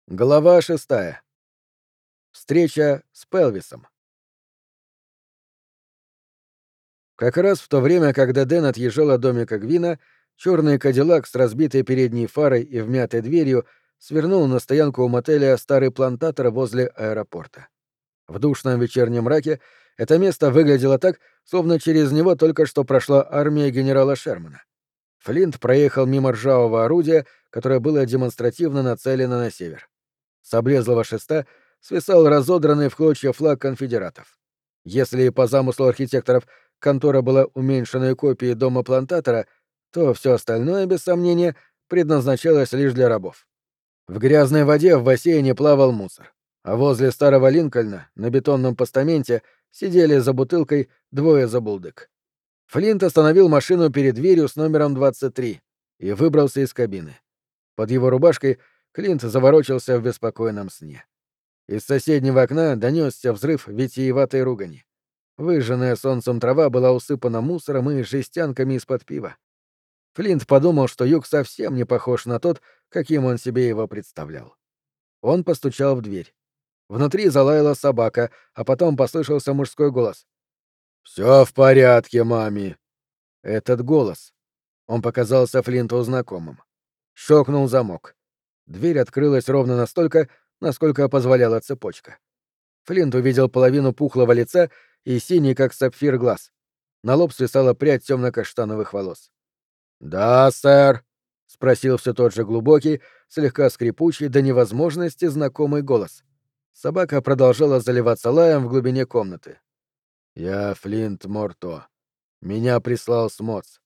Глава 6. Встреча с Пелвисом. Как раз в то время, когда Дэн отъезжал от домика Гвина, черный кадиллак с разбитой передней фарой и вмятой дверью свернул на стоянку у мотеля «Старый плантатор» возле аэропорта. В душном вечернем мраке это место выглядело так, словно через него только что прошла армия генерала Шермана. Флинт проехал мимо ржавого орудия, которое было демонстративно нацелено на север. С облезлого шеста свисал разодранный в клочья флаг конфедератов. Если по замыслу архитекторов контора была уменьшенной копией дома плантатора, то все остальное, без сомнения, предназначалось лишь для рабов. В грязной воде в бассейне плавал мусор, а возле старого Линкольна на бетонном постаменте сидели за бутылкой двое забулдык. Флинт остановил машину перед дверью с номером 23 и выбрался из кабины. Под его рубашкой Клинт заворочился в беспокойном сне. Из соседнего окна донесся взрыв витиеватой ругани. Выжженная солнцем трава была усыпана мусором и жестянками из-под пива. Флинт подумал, что юг совсем не похож на тот, каким он себе его представлял. Он постучал в дверь. Внутри залаяла собака, а потом послышался мужской голос. «Все в порядке, мами». Этот голос. Он показался Флинту знакомым. Щелкнул замок. Дверь открылась ровно настолько, насколько позволяла цепочка. Флинт увидел половину пухлого лица и синий, как сапфир, глаз. На лоб свисала прядь темно-каштановых волос. «Да, сэр», — спросил все тот же глубокий, слегка скрипучий до невозможности знакомый голос. Собака продолжала заливаться лаем в глубине комнаты. «Я Флинт Морто. Меня прислал СМОЦ».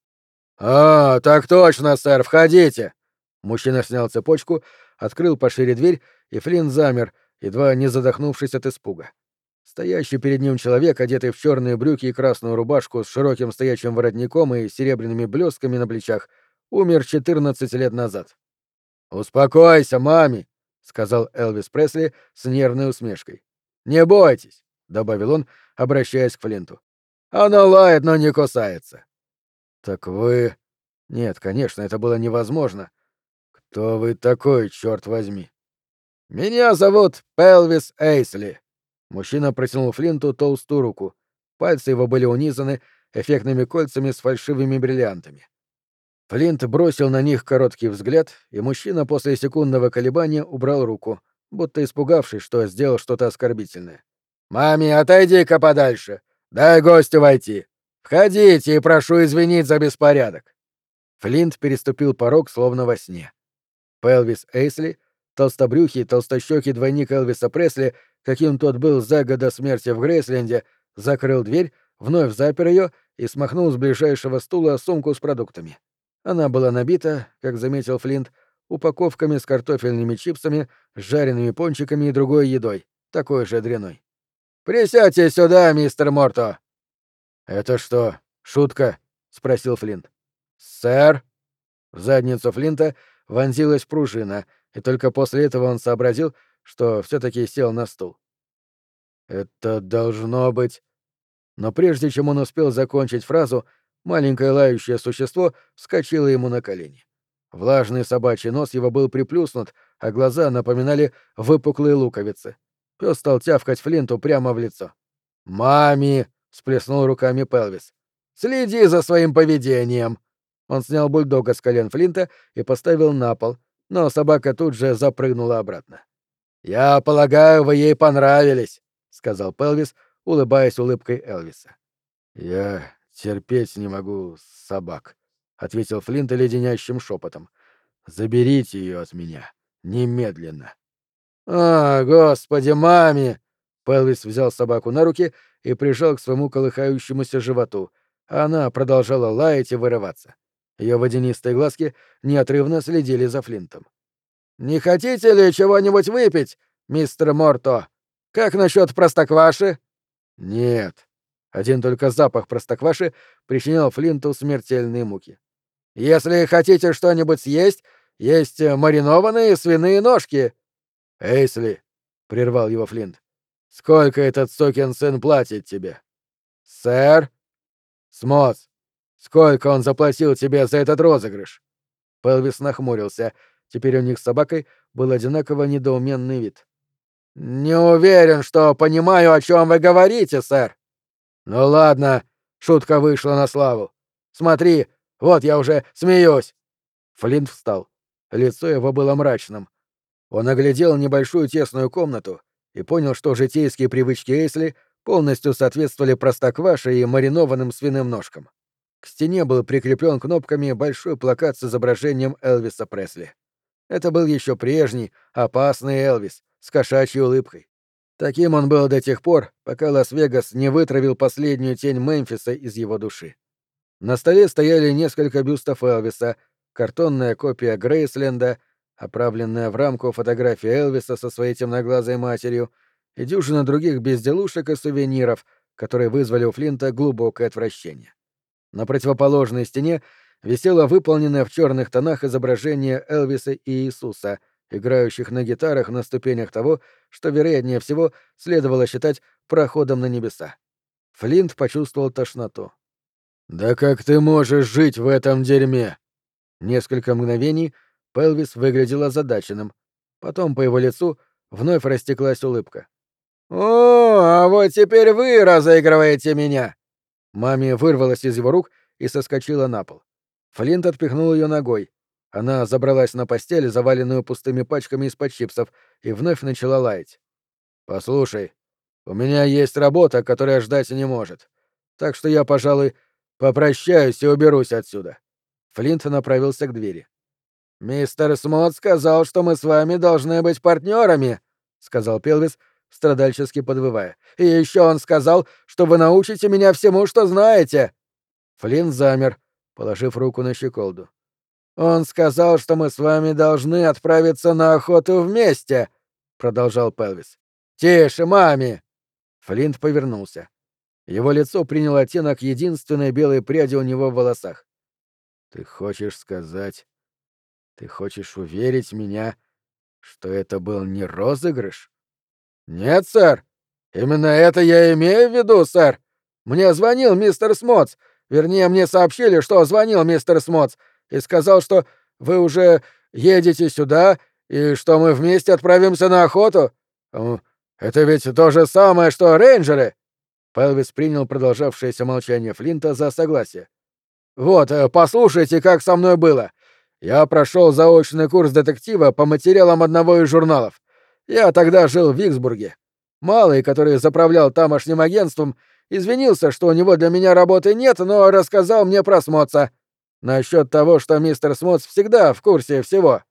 «А, так точно, сэр, входите!» Мужчина снял цепочку, открыл пошире дверь, и Флинт замер, едва не задохнувшись от испуга. Стоящий перед ним человек, одетый в черные брюки и красную рубашку с широким стоячим воротником и серебряными блестками на плечах, умер 14 лет назад. «Успокойся, мами!» — сказал Элвис Пресли с нервной усмешкой. «Не бойтесь!» — добавил он, обращаясь к Флинту. «Она лает, но не кусается». «Так вы...» «Нет, конечно, это было невозможно. Кто вы такой, черт возьми?» «Меня зовут Пелвис Эйсли». Мужчина протянул Флинту толстую руку. Пальцы его были унизаны эффектными кольцами с фальшивыми бриллиантами. Флинт бросил на них короткий взгляд, и мужчина после секундного колебания убрал руку, будто испугавшись, что сделал что-то оскорбительное. «Мами, отойди-ка подальше! Дай гостю войти! Входите и прошу извинить за беспорядок!» Флинт переступил порог, словно во сне. Пелвис Эйсли, толстобрюхий, толстощёкий двойник Элвиса Пресли, каким тот был за год до смерти в Грейсленде, закрыл дверь, вновь запер ее и смахнул с ближайшего стула сумку с продуктами. Она была набита, как заметил Флинт, упаковками с картофельными чипсами, жареными пончиками и другой едой, такой же дряной. «Присядьте сюда, мистер Морто!» «Это что, шутка?» — спросил Флинт. «Сэр?» В задницу Флинта вонзилась пружина, и только после этого он сообразил, что все-таки сел на стул. «Это должно быть...» Но прежде чем он успел закончить фразу, маленькое лающее существо вскочило ему на колени. Влажный собачий нос его был приплюснут, а глаза напоминали выпуклые луковицы. Пёс стал тявкать Флинту прямо в лицо. «Мами!» — всплеснул руками Пелвис. «Следи за своим поведением!» Он снял бульдога с колен Флинта и поставил на пол, но собака тут же запрыгнула обратно. «Я полагаю, вы ей понравились», — сказал Пелвис, улыбаясь улыбкой Элвиса. «Я терпеть не могу собак», — ответил Флинт леденящим шепотом. «Заберите ее от меня. Немедленно». «А, господи, маме!» Пелвис взял собаку на руки и прижал к своему колыхающемуся животу, а она продолжала лаять и вырываться. Ее водянистые глазки неотрывно следили за Флинтом. «Не хотите ли чего-нибудь выпить, мистер Морто? Как насчет простокваши?» «Нет». Один только запах простокваши причинял Флинту смертельные муки. «Если хотите что-нибудь съесть, есть маринованные свиные ножки». «Эйсли», — прервал его Флинт, — «сколько этот сукин сын платит тебе?» «Сэр?» «Смоц, сколько он заплатил тебе за этот розыгрыш?» Пелвис нахмурился. Теперь у них с собакой был одинаково недоуменный вид. «Не уверен, что понимаю, о чем вы говорите, сэр». «Ну ладно, шутка вышла на славу. Смотри, вот я уже смеюсь». Флинт встал. Лицо его было мрачным. Он оглядел небольшую тесную комнату и понял, что житейские привычки Эйсли полностью соответствовали простокваше и маринованным свиным ножкам. К стене был прикреплен кнопками большой плакат с изображением Элвиса Пресли. Это был еще прежний, опасный Элвис, с кошачьей улыбкой. Таким он был до тех пор, пока Лас-Вегас не вытравил последнюю тень Мемфиса из его души. На столе стояли несколько бюстов Элвиса, картонная копия Грейсленда, оправленная в рамку фотография Элвиса со своей темноглазой матерью, и дюжина других безделушек и сувениров, которые вызвали у Флинта глубокое отвращение. На противоположной стене висело выполненное в черных тонах изображение Элвиса и Иисуса, играющих на гитарах на ступенях того, что, вероятнее всего, следовало считать проходом на небеса. Флинт почувствовал тошноту. «Да как ты можешь жить в этом дерьме?» Несколько мгновений Пелвис выглядел озадаченным. Потом по его лицу вновь растеклась улыбка. «О, а вот теперь вы разыгрываете меня!» Мами вырвалась из его рук и соскочила на пол. Флинт отпихнул ее ногой. Она забралась на постель, заваленную пустыми пачками из-под чипсов, и вновь начала лаять. «Послушай, у меня есть работа, которая ждать не может. Так что я, пожалуй, попрощаюсь и уберусь отсюда». Флинт направился к двери. «Мистер Смот сказал, что мы с вами должны быть партнерами», — сказал Пелвис, страдальчески подвывая. «И еще он сказал, что вы научите меня всему, что знаете». Флинт замер, положив руку на щеколду. «Он сказал, что мы с вами должны отправиться на охоту вместе», — продолжал Пелвис. «Тише, маме!» Флинт повернулся. Его лицо приняло оттенок единственной белой пряди у него в волосах. «Ты хочешь сказать... Ты хочешь уверить меня, что это был не розыгрыш?» «Нет, сэр. Именно это я имею в виду, сэр. Мне звонил мистер Смотс. Вернее, мне сообщили, что звонил мистер Смотс и сказал, что вы уже едете сюда и что мы вместе отправимся на охоту. Это ведь то же самое, что рейнджеры». Пелвис принял продолжавшееся молчание Флинта за согласие. «Вот, послушайте, как со мной было. Я прошел заочный курс детектива по материалам одного из журналов. Я тогда жил в Виксбурге. Малый, который заправлял тамошним агентством, извинился, что у него для меня работы нет, но рассказал мне про Смотса. Насчет того, что мистер Смотс всегда в курсе всего.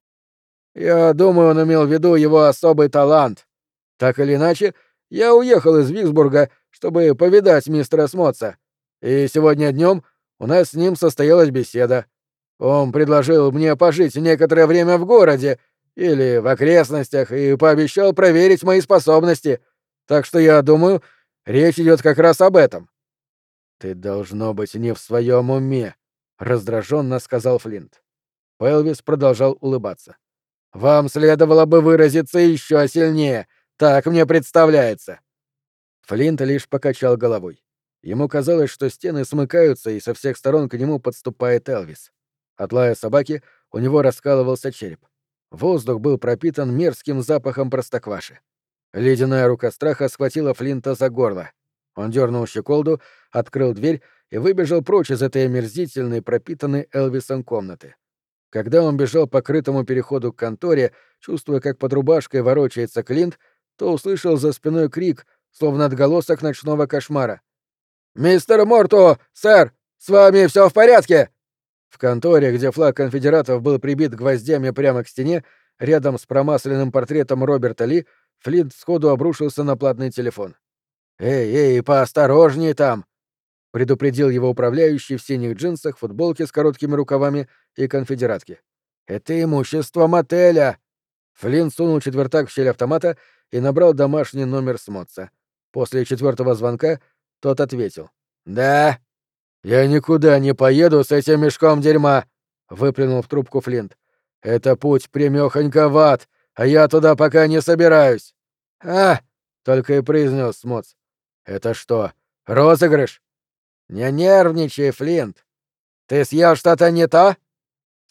Я думаю, он имел в виду его особый талант. Так или иначе, я уехал из Виксбурга, чтобы повидать мистера Смотса. И сегодня днем у нас с ним состоялась беседа. Он предложил мне пожить некоторое время в городе или в окрестностях и пообещал проверить мои способности. Так что я думаю, речь идет как раз об этом. Ты должно быть не в своем уме, раздраженно сказал Флинт. Пелвис продолжал улыбаться. Вам следовало бы выразиться еще сильнее, так мне представляется. Флинт лишь покачал головой. Ему казалось, что стены смыкаются, и со всех сторон к нему подступает Элвис. От лая собаки у него раскалывался череп. Воздух был пропитан мерзким запахом простокваши. Ледяная рука страха схватила Флинта за горло. Он дернул щеколду, открыл дверь и выбежал прочь из этой омерзительной, пропитанной Элвисом комнаты. Когда он бежал по крытому переходу к конторе, чувствуя, как под рубашкой ворочается Клинт, то услышал за спиной крик, словно отголосок ночного кошмара. «Мистер Морту, сэр, с вами все в порядке?» В конторе, где флаг конфедератов был прибит гвоздями прямо к стене, рядом с промасленным портретом Роберта Ли, Флинт сходу обрушился на платный телефон. «Эй, поосторожней там!» — предупредил его управляющий в синих джинсах, футболке с короткими рукавами и конфедератке. «Это имущество мотеля!» Флинт сунул четвертак в щель автомата и набрал домашний номер Смотса. После четвертого звонка тот ответил. «Да?» «Я никуда не поеду с этим мешком дерьма!» — выплюнул в трубку Флинт. «Это путь прямёхонько в ад, а я туда пока не собираюсь!» «А!» — только и произнес Смотс. «Это что, розыгрыш?» «Не нервничай, Флинт. Ты съел что-то не то?»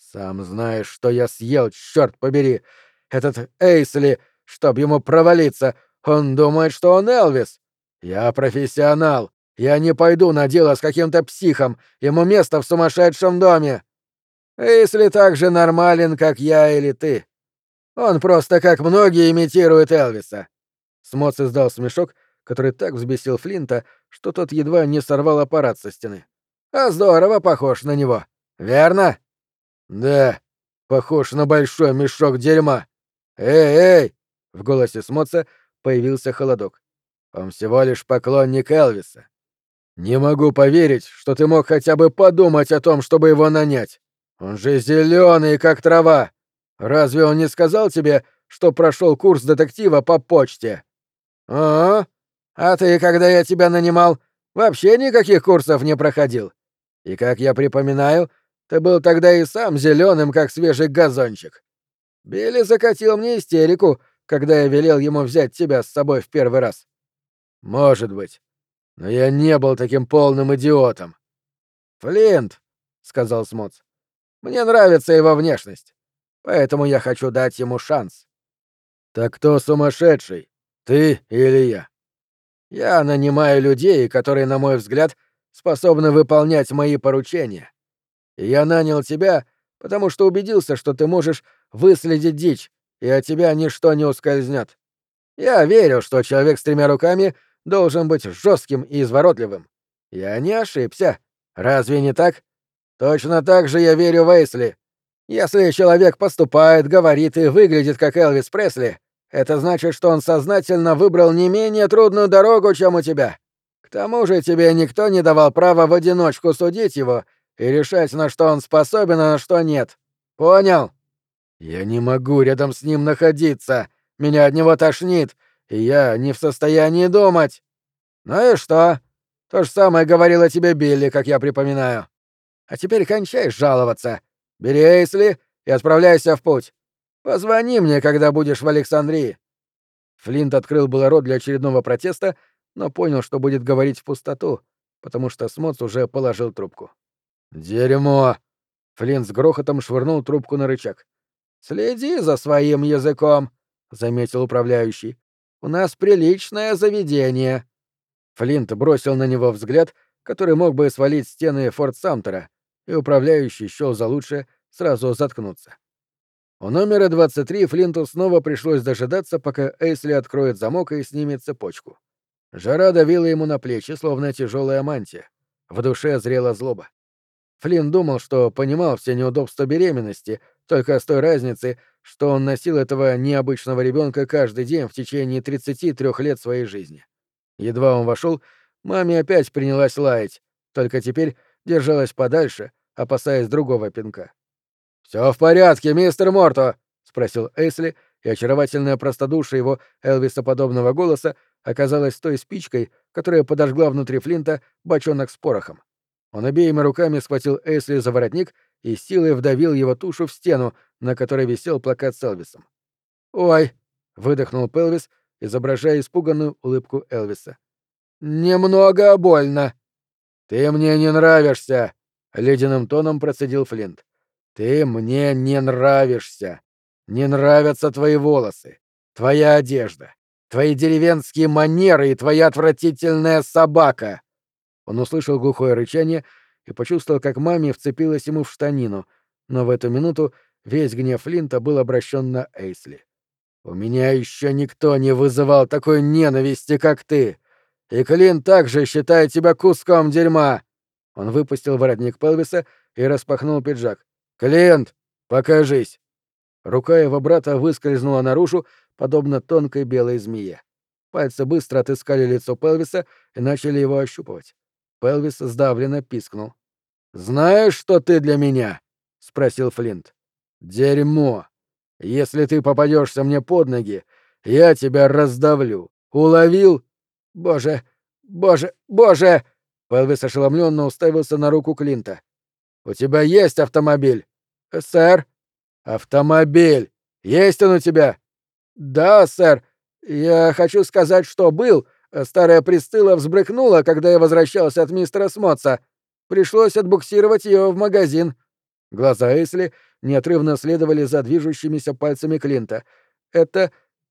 Сам знаешь, что я съел, черт побери! Этот Эйсли, чтоб ему провалиться, он думает, что он Элвис. Я профессионал. Я не пойду на дело с каким-то психом. Ему место в сумасшедшем доме. Эйсли так же нормален, как я или ты. Он просто, как многие, имитирует Элвиса. Смоц издал смешок, который так взбесил Флинта, что тот едва не сорвал аппарат со стены. А здорово похож на него. Верно? Да, похож на большой мешок дерьма. Эй! В голосе Смоца появился холодок. Он всего лишь поклонник Элвиса. Не могу поверить, что ты мог хотя бы подумать о том, чтобы его нанять. Он же зеленый, как трава. Разве он не сказал тебе, что прошел курс детектива по почте? А? А ты, когда я тебя нанимал, вообще никаких курсов не проходил. И, как я припоминаю, ты был тогда и сам зеленым, как свежий газончик. Билли закатил мне истерику, когда я велел ему взять тебя с собой в первый раз. Может быть. Но я не был таким полным идиотом. Флинт, сказал Смоц, мне нравится его внешность, поэтому я хочу дать ему шанс. Так кто сумасшедший, ты или я? Я нанимаю людей, которые, на мой взгляд, способны выполнять мои поручения. И я нанял тебя, потому что убедился, что ты можешь выследить дичь, и от тебя ничто не ускользнет. Я верю, что человек с 3 руками должен быть жестким и изворотливым. Я не ошибся. Разве не так? Точно так же я верю в Эйсли. Если человек поступает, говорит и выглядит как Элвис Пресли, это значит, что он сознательно выбрал не менее трудную дорогу, чем у тебя. К тому же тебе никто не давал права в одиночку судить его и решать, на что он способен, а на что нет. Понял? Я не могу рядом с ним находиться. Меня от него тошнит, и я не в состоянии думать. Ну и что? То же самое говорила тебе Билли, как я припоминаю. А теперь кончай жаловаться. Бери Эйсли и отправляйся в путь. Позвони мне, когда будешь в Александрии. Флинт открыл было рот для очередного протеста, но понял, что будет говорить в пустоту, потому что Смоц уже положил трубку. «Дерьмо!» Флинт с грохотом швырнул трубку на рычаг. «Следи за своим языком», — заметил управляющий. «У нас приличное заведение». Флинт бросил на него взгляд, который мог бы свалить стены Форт Самтера, и управляющий счёл за лучшее сразу заткнуться. У номера 23 Флинту снова пришлось дожидаться, пока Эйсли откроет замок и снимет цепочку. Жара давила ему на плечи, словно тяжелая мантия. В душе зрела злоба. Флинт думал, что понимал все неудобства беременности, только с той разницей, что он носил этого необычного ребенка каждый день в течение 33 лет своей жизни. Едва он вошел, маме опять принялась лаять, только теперь держалась подальше, опасаясь другого пинка. «Все в порядке, мистер Морто?» — спросил Эйсли, и очаровательное простодушие его Элвисоподобного голоса оказалось той спичкой, которая подожгла внутри Флинта бочонок с порохом. Он обеими руками схватил Эйсли за воротник и силой вдавил его тушу в стену, на которой висел плакат с Элвисом. «Ой!» — выдохнул Пелвис, изображая испуганную улыбку Элвиса. «Немного больно». «Ты мне не нравишься!» — ледяным тоном процедил Флинт. «Ты мне не нравишься. Не нравятся твои волосы, твоя одежда, твои деревенские манеры и твоя отвратительная собака». Он услышал глухое рычание и почувствовал, как маме вцепилась ему в штанину, но в эту минуту весь гнев Флинта был обращен на Эйсли. «У меня еще никто не вызывал такой ненависти, как ты. И Клин также считает тебя куском дерьма». Он выпустил воротник Пелвиса и распахнул пиджак. «Клинт, покажись!» Рука его брата выскользнула наружу, подобно тонкой белой змее. Пальцы быстро отыскали лицо Пелвиса и начали его ощупывать. Пелвис сдавленно пискнул. «Знаешь, что ты для меня?» — спросил Флинт. «Дерьмо! Если ты попадешься мне под ноги, я тебя раздавлю. Уловил?» «Боже! Боже! Боже!» Пелвис ошеломленно уставился на руку Клинта. «У тебя есть автомобиль?» «Сэр?» «Автомобиль! Есть он у тебя?» «Да, сэр. Я хочу сказать, что был. Старая Присцилла взбрыкнула, когда я возвращался от мистера Смотса. Пришлось отбуксировать ее в магазин». Глаза Эйсли неотрывно следовали за движущимися пальцами Клинта. «Это...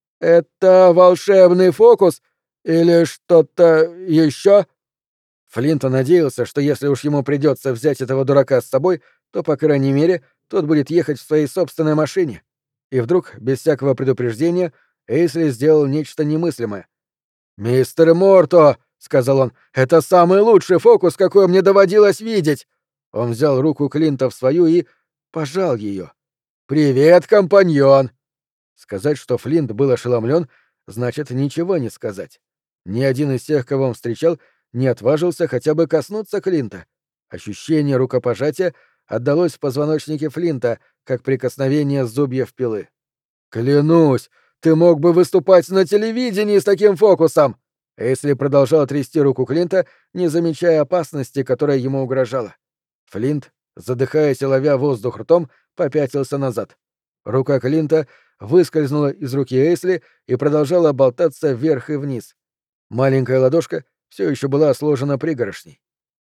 это волшебный фокус? Или что-то еще?» Флинт надеялся, что если уж ему придется взять этого дурака с собой, то, по крайней мере, тот будет ехать в своей собственной машине. И вдруг, без всякого предупреждения, Эйсли сделал нечто немыслимое. «Мистер Морто!» — сказал он. «Это самый лучший фокус, какой мне доводилось видеть!» Он взял руку Клинта в свою и пожал ее. «Привет, компаньон!» Сказать, что Флинт был ошеломлен, значит ничего не сказать. Ни один из тех, кого он встречал, не отважился хотя бы коснуться Клинта. Ощущение рукопожатия отдалось в позвоночнике Флинта, как прикосновение зубьев пилы. «Клянусь, ты мог бы выступать на телевидении с таким фокусом!» Эйсли продолжал трясти руку Клинта, не замечая опасности, которая ему угрожала. Флинт, задыхаясь и ловя воздух ртом, попятился назад. Рука Клинта выскользнула из руки Эйсли и продолжала болтаться вверх и вниз. Маленькая ладошка все еще была сложена пригоршней.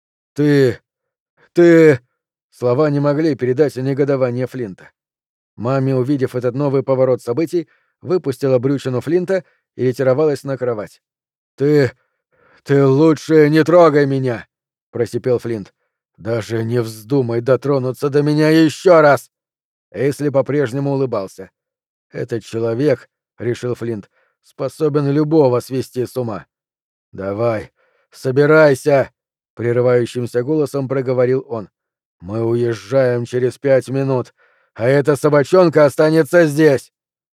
«Ты... ты...» Слова не могли передать негодование Флинта. Мамми, увидев этот новый поворот событий, выпустила брючину Флинта и ретировалась на кровать. «Ты... ты лучше не трогай меня!» — просипел Флинт. «Даже не вздумай дотронуться до меня еще раз!» Эйсли по-прежнему улыбался. «Этот человек, — решил Флинт, — способен любого свести с ума». «Давай, собирайся!» — прерывающимся голосом проговорил он. «Мы уезжаем через 5 минут, а эта собачонка останется здесь!»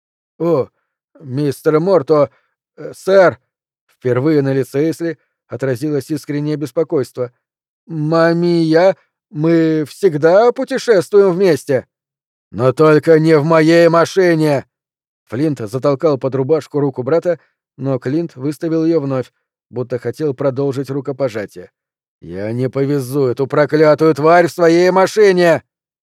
«О, мистер Морто... сэр!» Впервые на лице Эйсли отразилось искреннее беспокойство. «Мами и я... мы всегда путешествуем вместе!» «Но только не в моей машине!» Флинт затолкал под рубашку руку брата, но Клинт выставил ее вновь, будто хотел продолжить рукопожатие. «Я не повезу эту проклятую тварь в своей машине!»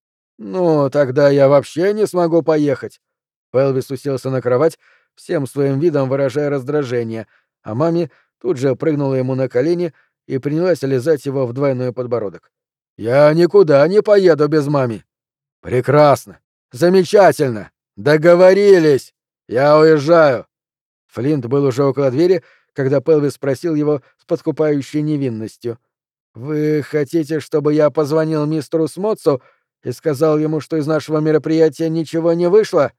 «Ну, тогда я вообще не смогу поехать». Пелвис уселся на кровать, всем своим видом выражая раздражение, а маме тут же прыгнула ему на колени и принялась лизать его в двойной подбородок. «Я никуда не поеду без мами». «Прекрасно! Замечательно! Договорились! Я уезжаю!» Флинт был уже около двери, когда Пелвис спросил его с подкупающей невинностью. «Вы хотите, чтобы я позвонил мистеру Смотсу и сказал ему, что из нашего мероприятия ничего не вышло?»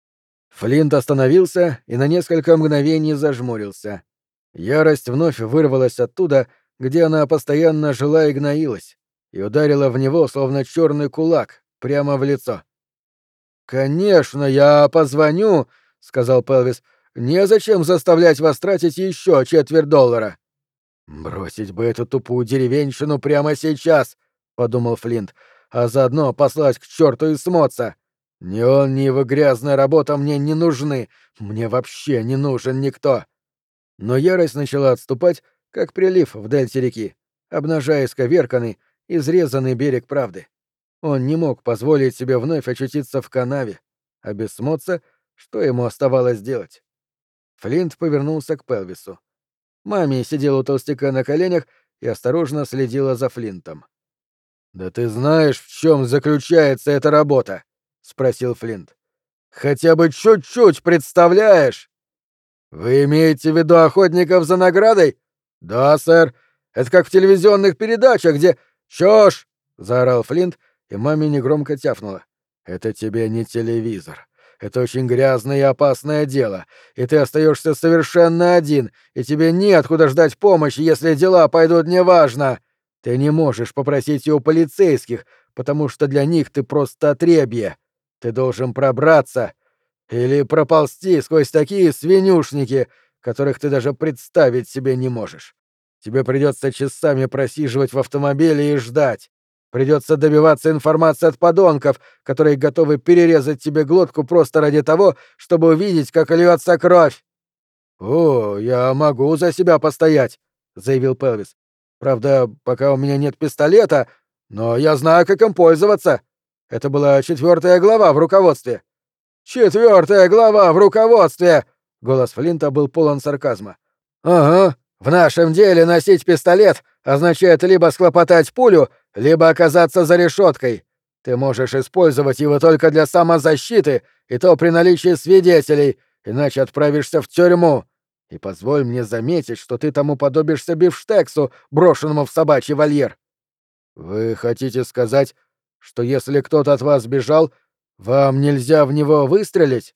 Флинт остановился и на несколько мгновений зажмурился. Ярость вновь вырвалась оттуда, где она постоянно жила и гноилась, и ударила в него, словно черный кулак, прямо в лицо. «Конечно, я позвоню», — сказал Пелвис. «Незачем заставлять вас тратить еще $250». «Бросить бы эту тупую деревенщину прямо сейчас», — подумал Флинт, «а заодно послать к черту и Смотса. Ни он, ни его грязная работа мне не нужны. Мне вообще не нужен никто». Но ярость начала отступать, как прилив в дельте реки, обнажая исковерканный, изрезанный берег правды. Он не мог позволить себе вновь очутиться в канаве, а без Смотса что ему оставалось делать? Флинт повернулся к Пелвису. Мамми сидела у толстяка на коленях и осторожно следила за Флинтом. «Да ты знаешь, в чем заключается эта работа?» — спросил Флинт. «Хотя бы чуть-чуть представляешь?» «Вы имеете в виду охотников за наградой?» «Да, сэр. Это как в телевизионных передачах, где...» «Чушь!» — заорал Флинт, и маме негромко тяфнула. «Это тебе не телевизор. Это очень грязное и опасное дело, и ты остаешься совершенно один, и тебе неоткуда ждать помощи, если дела пойдут неважно. Ты не можешь попросить ее у полицейских, потому что для них ты просто отребье. Ты должен пробраться или проползти сквозь такие свинюшники, которых ты даже представить себе не можешь. Тебе придется часами просиживать в автомобиле и ждать. Придется добиваться информации от подонков, которые готовы перерезать тебе глотку просто ради того, чтобы увидеть, как льется кровь. «О, я могу за себя постоять», — заявил Пелвис. «Правда, пока у меня нет пистолета, но я знаю, как им пользоваться. Это была 4-я глава в руководстве». 4-я глава в руководстве!» Голос Флинта был полон сарказма. «Ага. В нашем деле носить пистолет означает либо схлопотать пулю, либо оказаться за решеткой. Ты можешь использовать его только для самозащиты, и то при наличии свидетелей, иначе отправишься в тюрьму. И позволь мне заметить, что ты тому подобишься бифштексу, брошенному в собачий вольер. Вы хотите сказать, что если кто-то от вас бежал, вам нельзя в него выстрелить?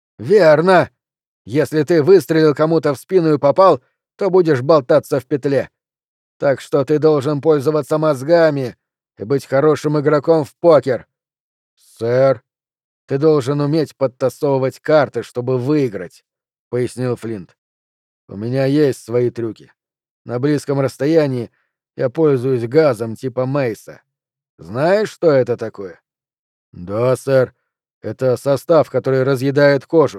Верно. Если ты выстрелил кому-то в спину и попал, то будешь болтаться в петле. Так что ты должен пользоваться мозгами и быть хорошим игроком в покер. Сэр, ты должен уметь подтасовывать карты, чтобы выиграть, пояснил Флинт. У меня есть свои трюки. На близком расстоянии я пользуюсь газом типа Мейса. Знаешь, что это такое? Да, сэр. Это состав, который разъедает кожу.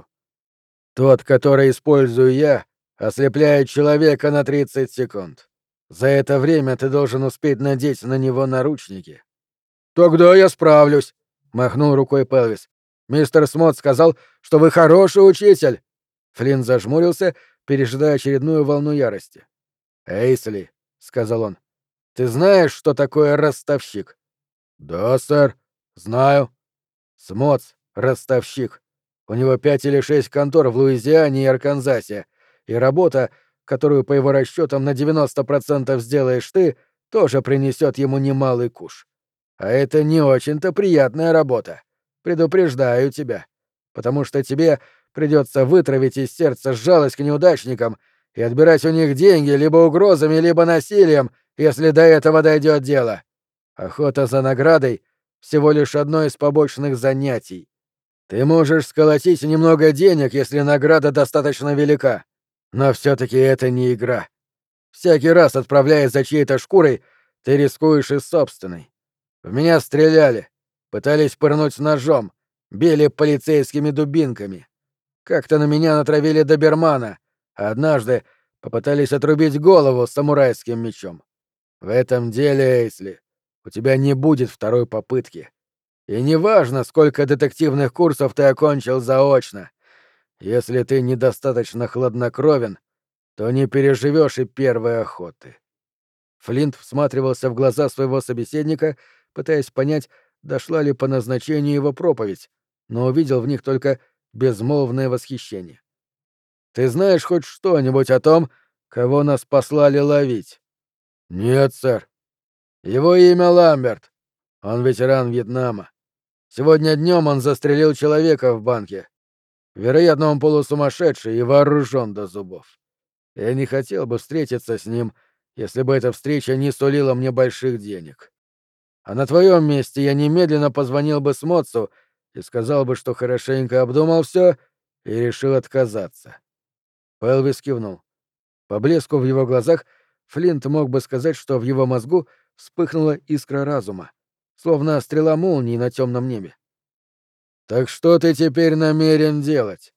Тот, который использую я, ослепляет человека на 30 секунд. За это время ты должен успеть надеть на него наручники. Тогда я справлюсь, махнул рукой Пелвис. Мистер Смот сказал, что вы хороший учитель. Флинн зажмурился, пережидая очередную волну ярости. «Эйсли», — сказал он, — «ты знаешь, что такое ростовщик?» «Да, сэр, знаю». «Смоц — ростовщик. У него 5 или 6 контор в Луизиане и Арканзасе, и работа, которую по его расчетам на 90% сделаешь ты, тоже принесет ему немалый куш. А это не очень-то приятная работа. Предупреждаю тебя. Потому что тебе придется вытравить из сердца жалость к неудачникам и отбирать у них деньги либо угрозами, либо насилием, если до этого дойдет дело. Охота за наградой — всего лишь одно из побочных занятий. Ты можешь сколотить немного денег, если награда достаточно велика. Но все-таки это не игра. Всякий раз, отправляясь за чьей-то шкурой, ты рискуешь и собственной. В меня стреляли, пытались пырнуть ножом, били полицейскими дубинками. Как-то на меня натравили добермана, а однажды попытались отрубить голову самурайским мечом. В этом деле, Эйсли, у тебя не будет второй попытки. И неважно, сколько детективных курсов ты окончил заочно. Если ты недостаточно хладнокровен, то не переживешь и первой охоты. Флинт всматривался в глаза своего собеседника, пытаясь понять, дошла ли по назначению его проповедь, но увидел в них только безмолвное восхищение. «Ты знаешь хоть что-нибудь о том, кого нас послали ловить?» «Нет, сэр. Его имя Ламберт. Он ветеран Вьетнама. Сегодня днем он застрелил человека в банке. Вероятно, он полусумасшедший и вооружен до зубов. Я не хотел бы встретиться с ним, если бы эта встреча не сулила мне больших денег. А на твоем месте я немедленно позвонил бы Смотсу и сказал бы, что хорошенько обдумал все и решил отказаться». Пэлвис кивнул. По блеску в его глазах Флинт мог бы сказать, что в его мозгу вспыхнула искра разума, словно стрела молнии на темном небе. «Так что ты теперь намерен делать?»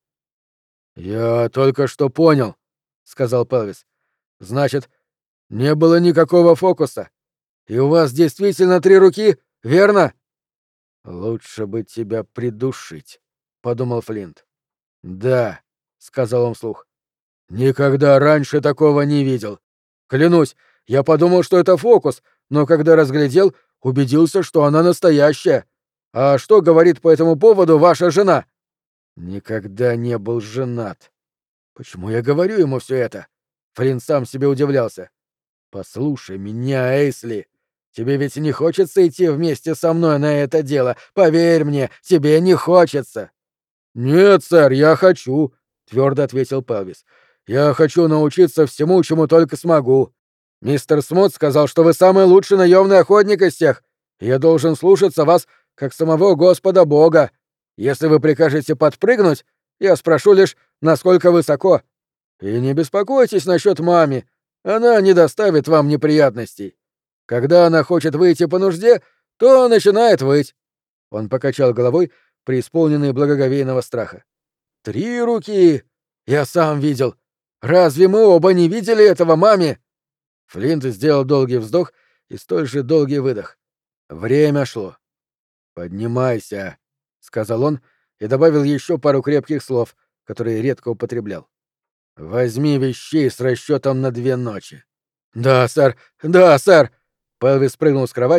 «Я только что понял», — сказал Пэлвис. «Значит, не было никакого фокуса. И у вас действительно 3 руки, верно?» «Лучше бы тебя придушить», — подумал Флинт. «Да», — сказал он вслух. «Никогда раньше такого не видел. Клянусь, я подумал, что это фокус, но когда разглядел, убедился, что она настоящая. А что говорит по этому поводу ваша жена?» «Никогда не был женат». «Почему я говорю ему все это?» Флинт сам себе удивлялся. «Послушай меня, Эйсли. Тебе ведь не хочется идти вместе со мной на это дело? Поверь мне, тебе не хочется». «Нет, сэр, я хочу», — твердо ответил Пелвис. «Я хочу научиться всему, чему только смогу. Мистер Смот сказал, что вы самый лучший наемный охотник из всех, и я должен слушаться вас, как самого Господа Бога. Если вы прикажете подпрыгнуть, я спрошу лишь, насколько высоко. И не беспокойтесь насчет мамы, она не доставит вам неприятностей. Когда она хочет выйти по нужде, то начинает выть». Он покачал головой, преисполненный благоговейного страха. 3 руки! Я сам видел. Разве мы оба не видели этого, маме?» Флинт сделал долгий вздох и столь же долгий выдох. Время шло. «Поднимайся», — сказал он и добавил еще пару крепких слов, которые редко употреблял. «Возьми вещей с расчетом на 2 ночи». «Да, сэр! Да, сэр!» Пэлвис спрыгнул с кровати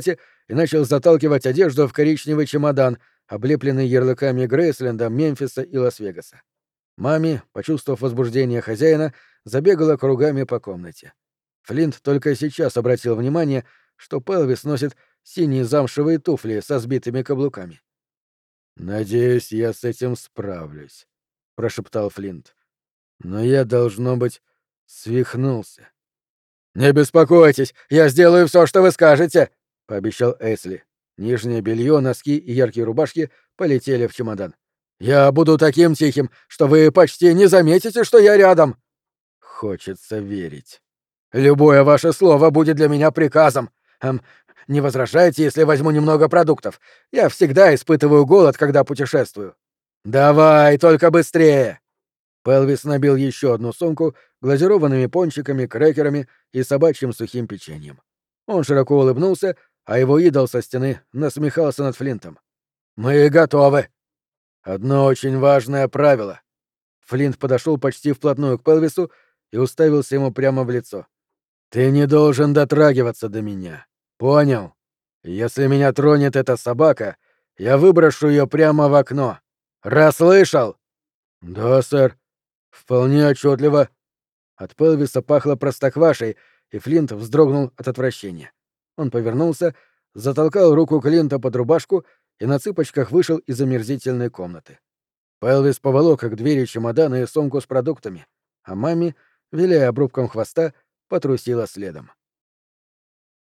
и начал заталкивать одежду в коричневый чемодан, облепленный ярлыками Грейсленда, Мемфиса и Лас-Вегаса. Мами, почувствовав возбуждение хозяина, забегала кругами по комнате. Флинт только сейчас обратил внимание, что Пелвис носит синие замшевые туфли со сбитыми каблуками. «Надеюсь, я с этим справлюсь», — прошептал Флинт. «Но я, должно быть, свихнулся». «Не беспокойтесь, я сделаю все, что вы скажете», — пообещал Эсли. Нижнее белье, носки и яркие рубашки полетели в чемодан. «Я буду таким тихим, что вы почти не заметите, что я рядом». «Хочется верить». «Любое ваше слово будет для меня приказом. Не возражайте, если возьму немного продуктов. Я всегда испытываю голод, когда путешествую». «Давай, только быстрее!» Пелвис набил еще одну сумку глазированными пончиками, крекерами и собачьим сухим печеньем. Он широко улыбнулся, а его идол со стены насмехался над Флинтом. «Мы готовы!» «Одно очень важное правило». Флинт подошел почти вплотную к Пелвису и уставился ему прямо в лицо. «Ты не должен дотрагиваться до меня. Понял? Если меня тронет эта собака, я выброшу ее прямо в окно. Расслышал?» «Да, сэр. Вполне отчетливо». От Пелвиса пахло простоквашей, и Флинт вздрогнул от отвращения. Он повернулся, затолкал руку Клинта под рубашку и на цыпочках вышел из омерзительной комнаты. Пелвис поволок к двери чемодана и сумку с продуктами, а маме, виляя обрубком хвоста, потрусила следом.